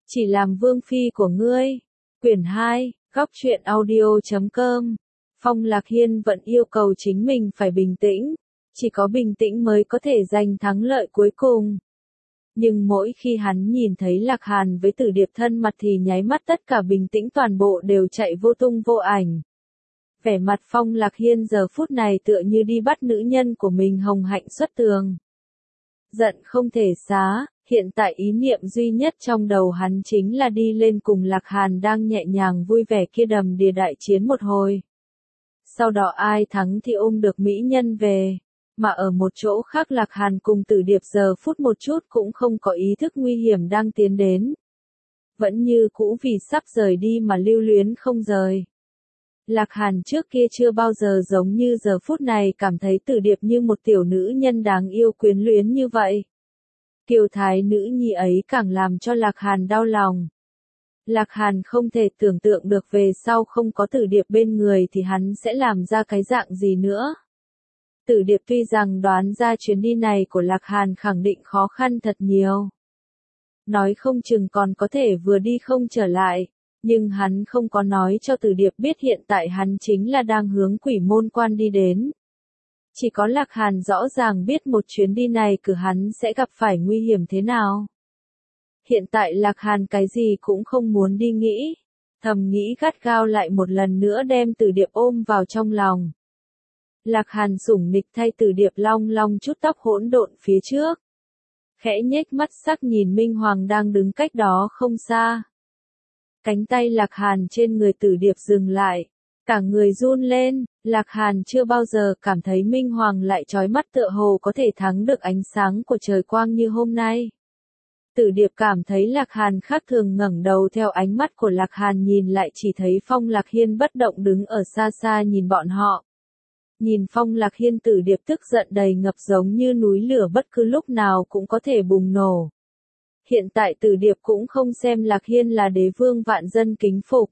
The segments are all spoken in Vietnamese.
Chỉ làm vương phi của ngươi. Quyển 2, góc truyện audio.com. Phong Lạc Hiên vẫn yêu cầu chính mình phải bình tĩnh, chỉ có bình tĩnh mới có thể giành thắng lợi cuối cùng. Nhưng mỗi khi hắn nhìn thấy Lạc Hàn với Tử Điệp thân mặt thì nháy mắt tất cả bình tĩnh toàn bộ đều chạy vô tung vô ảnh. Vẻ mặt Phong Lạc Hiên giờ phút này tựa như đi bắt nữ nhân của mình hồng hạnh xuất tường. Giận không thể xá, hiện tại ý niệm duy nhất trong đầu hắn chính là đi lên cùng Lạc Hàn đang nhẹ nhàng vui vẻ kia đầm đìa đại chiến một hồi. Sau đó ai thắng thì ôm được mỹ nhân về. Mà ở một chỗ khác Lạc Hàn cùng Tử Điệp giờ phút một chút cũng không có ý thức nguy hiểm đang tiến đến. Vẫn như cũ vì sắp rời đi mà lưu luyến không rời. Lạc Hàn trước kia chưa bao giờ giống như giờ phút này cảm thấy Tử Điệp như một tiểu nữ nhân đáng yêu quyến luyến như vậy. Kiều thái nữ nhi ấy càng làm cho Lạc Hàn đau lòng. Lạc Hàn không thể tưởng tượng được về sau không có Tử Điệp bên người thì hắn sẽ làm ra cái dạng gì nữa. Tử Điệp tuy rằng đoán ra chuyến đi này của Lạc Hàn khẳng định khó khăn thật nhiều. Nói không chừng còn có thể vừa đi không trở lại, nhưng hắn không có nói cho Tử Điệp biết hiện tại hắn chính là đang hướng Quỷ Môn Quan đi đến. Chỉ có Lạc Hàn rõ ràng biết một chuyến đi này của hắn sẽ gặp phải nguy hiểm thế nào. Hiện tại Lạc Hàn cái gì cũng không muốn đi nghĩ, thầm nghĩ gắt gao lại một lần nữa đem Tử Điệp ôm vào trong lòng. Lạc Hàn sủng nịch thay Tử Điệp long long chút tóc hỗn độn phía trước. Khẽ nhếch mắt sắc nhìn Minh Hoàng đang đứng cách đó không xa. Cánh tay Lạc Hàn trên người Tử Điệp dừng lại, cả người run lên, Lạc Hàn chưa bao giờ cảm thấy Minh Hoàng lại chói mắt tựa hồ có thể thắng được ánh sáng của trời quang như hôm nay. Tử Điệp cảm thấy Lạc Hàn khác thường ngẩng đầu theo ánh mắt của Lạc Hàn nhìn lại chỉ thấy Phong Lạc Hiên bất động đứng ở xa xa nhìn bọn họ. Nhìn Phong Lạc Hiên Tử Điệp tức giận đầy ngập giống như núi lửa bất cứ lúc nào cũng có thể bùng nổ. Hiện tại Tử Điệp cũng không xem Lạc Hiên là đế vương vạn dân kính phục.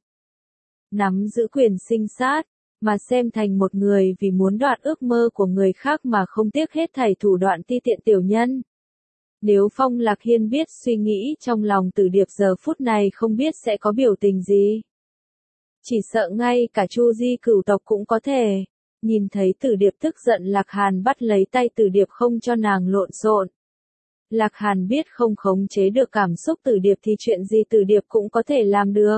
Nắm giữ quyền sinh sát, mà xem thành một người vì muốn đoạt ước mơ của người khác mà không tiếc hết thảy thủ đoạn ti tiện tiểu nhân. Nếu Phong Lạc Hiên biết suy nghĩ trong lòng Tử Điệp giờ phút này không biết sẽ có biểu tình gì. Chỉ sợ ngay cả Chu Di cửu tộc cũng có thể. Nhìn thấy Tử Điệp tức giận Lạc Hàn bắt lấy tay Tử Điệp không cho nàng lộn xộn. Lạc Hàn biết không khống chế được cảm xúc Tử Điệp thì chuyện gì Tử Điệp cũng có thể làm được.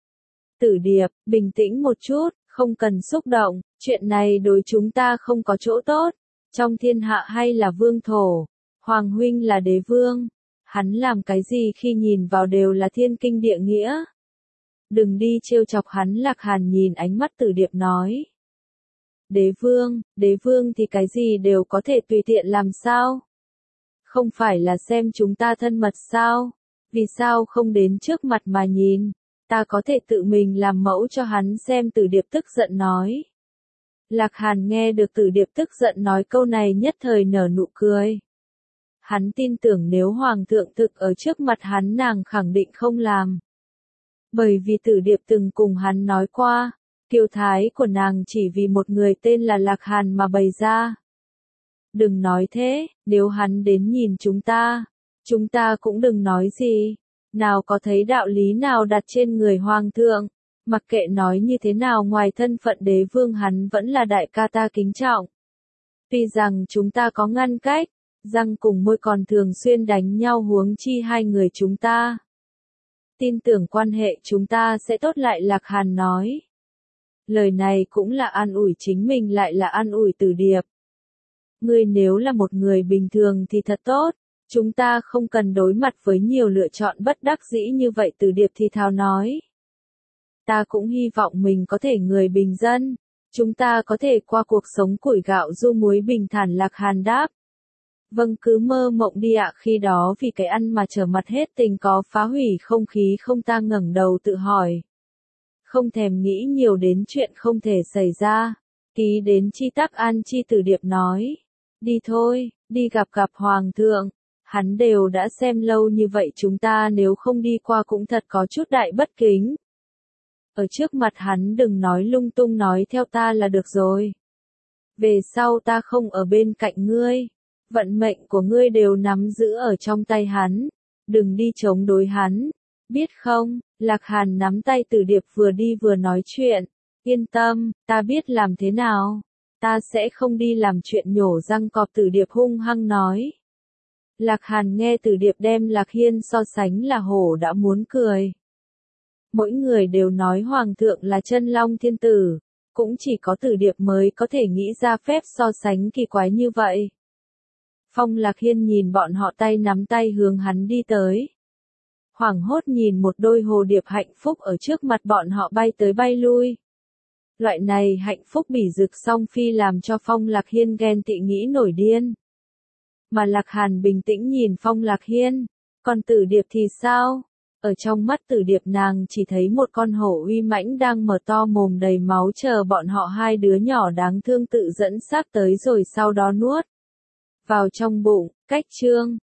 Tử Điệp, bình tĩnh một chút, không cần xúc động, chuyện này đối chúng ta không có chỗ tốt. Trong thiên hạ hay là vương thổ, Hoàng huynh là đế vương, hắn làm cái gì khi nhìn vào đều là thiên kinh địa nghĩa. Đừng đi trêu chọc hắn. Lạc Hàn nhìn ánh mắt Tử Điệp nói. Đế vương thì cái gì đều có thể tùy tiện làm sao? Không phải là xem chúng ta thân mật sao? Vì sao không đến trước mặt mà nhìn? Ta có thể tự mình làm mẫu cho hắn xem. Tử Điệp tức giận nói. Lạc Hàn nghe được Tử Điệp tức giận nói câu này nhất thời nở nụ cười. Hắn tin tưởng nếu Hoàng thượng thực ở trước mặt hắn nàng khẳng định không làm. Bởi vì Tử Điệp từng cùng hắn nói qua, kiêu thái của nàng chỉ vì một người tên là Lạc Hàn mà bày ra. Đừng nói thế, nếu hắn đến nhìn chúng ta cũng đừng nói gì. Nào có thấy đạo lý nào đặt trên người Hoàng thượng, mặc kệ nói như thế nào ngoài thân phận đế vương hắn vẫn là đại ca ta kính trọng. Tuy rằng chúng ta có ngăn cách, răng cùng môi còn thường xuyên đánh nhau huống chi hai người chúng ta. Tin tưởng quan hệ chúng ta sẽ tốt lại. Lạc Hàn nói. Lời này cũng là an ủi chính mình lại là an ủi Tử Điệp. Ngươi nếu là một người bình thường thì thật tốt, chúng ta không cần đối mặt với nhiều lựa chọn bất đắc dĩ như vậy. Tử Điệp thì thào nói. Ta cũng hy vọng mình có thể người bình dân, chúng ta có thể qua cuộc sống củi gạo du muối bình thản. Lạc Hàn đáp. Vâng cứ mơ mộng đi ạ. Khi đó vì cái ăn mà trở mặt hết tình có phá hủy không khí không? Ta ngẩng đầu tự hỏi. Không thèm nghĩ nhiều đến chuyện không thể xảy ra. Ký đến chi tắc an chi. Tử Điệp nói. Đi thôi, đi gặp Hoàng thượng. Hắn đều đã xem lâu như vậy chúng ta nếu không đi qua cũng thật có chút đại bất kính. Ở trước mặt hắn đừng nói lung tung, nói theo ta là được rồi. Về sau ta không ở bên cạnh ngươi. Vận mệnh của ngươi đều nắm giữ ở trong tay hắn. Đừng đi chống đối hắn. Biết không, Lạc Hàn nắm tay Tử Điệp vừa đi vừa nói chuyện. Yên tâm, ta biết làm thế nào. Ta sẽ không đi làm chuyện nhổ răng cọp, Tử Điệp hung hăng nói. Lạc Hàn nghe Tử Điệp đem Lạc Hiên so sánh là hổ đã muốn cười. Mỗi người đều nói Hoàng thượng là chân long thiên tử, cũng chỉ có Tử Điệp mới có thể nghĩ ra phép so sánh kỳ quái như vậy. Phong Lạc Hiên nhìn bọn họ tay nắm tay hướng hắn đi tới. Hoảng hốt nhìn một đôi hồ điệp hạnh phúc ở trước mặt bọn họ bay tới bay lui. Loại này hạnh phúc bỉ rực song phi làm cho Phong Lạc Hiên ghen tị nghĩ nổi điên. Mà Lạc Hàn bình tĩnh nhìn Phong Lạc Hiên, còn Tử Điệp thì sao? Ở trong mắt Tử Điệp nàng chỉ thấy một con hổ uy mãnh đang mở to mồm đầy máu chờ bọn họ hai đứa nhỏ đáng thương tự dẫn xác tới rồi sau đó nuốt vào trong bụng. Cách chương